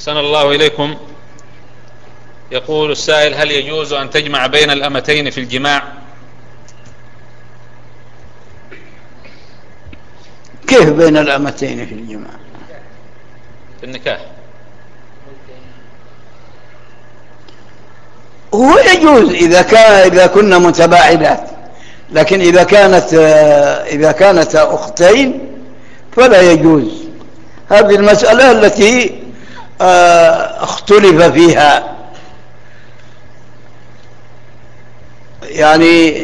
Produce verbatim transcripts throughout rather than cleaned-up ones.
أحسن الله إليكم. يقول السائل: هل يجوز أن تجمع بين الأمتين في الجماع؟ كيف بين الأمتين في الجماع؟ في النكاح. هو يجوز إذا كان إذا كنا متباعدات، لكن إذا كانت إذا كانت أختين فلا يجوز. هذه المسألة التي اختلف فيها، يعني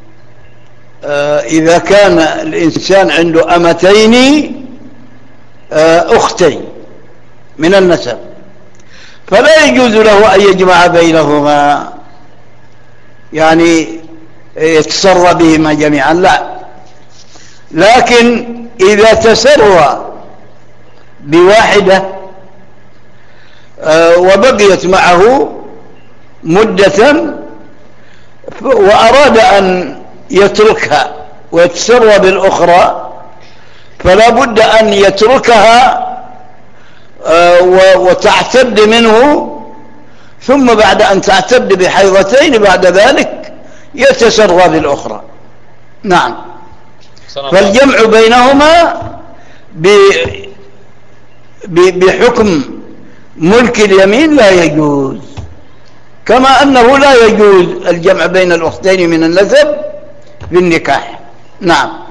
إذا كان الإنسان عنده أمتين أختين من النسب فلا يجوز له أن يجمع بينهما، يعني يتسرى بهما جميعا، لا. لكن إذا تسرى بواحدة وبقيت معه مدة وأراد أن يتركها ويتسرى بالأخرى، فلا بد أن يتركها وتعتد منه، ثم بعد أن تعتد بحيضتين بعد ذلك يتسرى بالأخرى. نعم. فالجمع بينهما بحكم ملك اليمين لا يجوز، كما أنه لا يجوز الجمع بين الأختين من النسب بالنكاح. نعم.